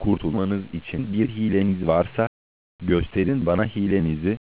kurtulmanız için bir hileniz varsa gösterin bana hilenizi.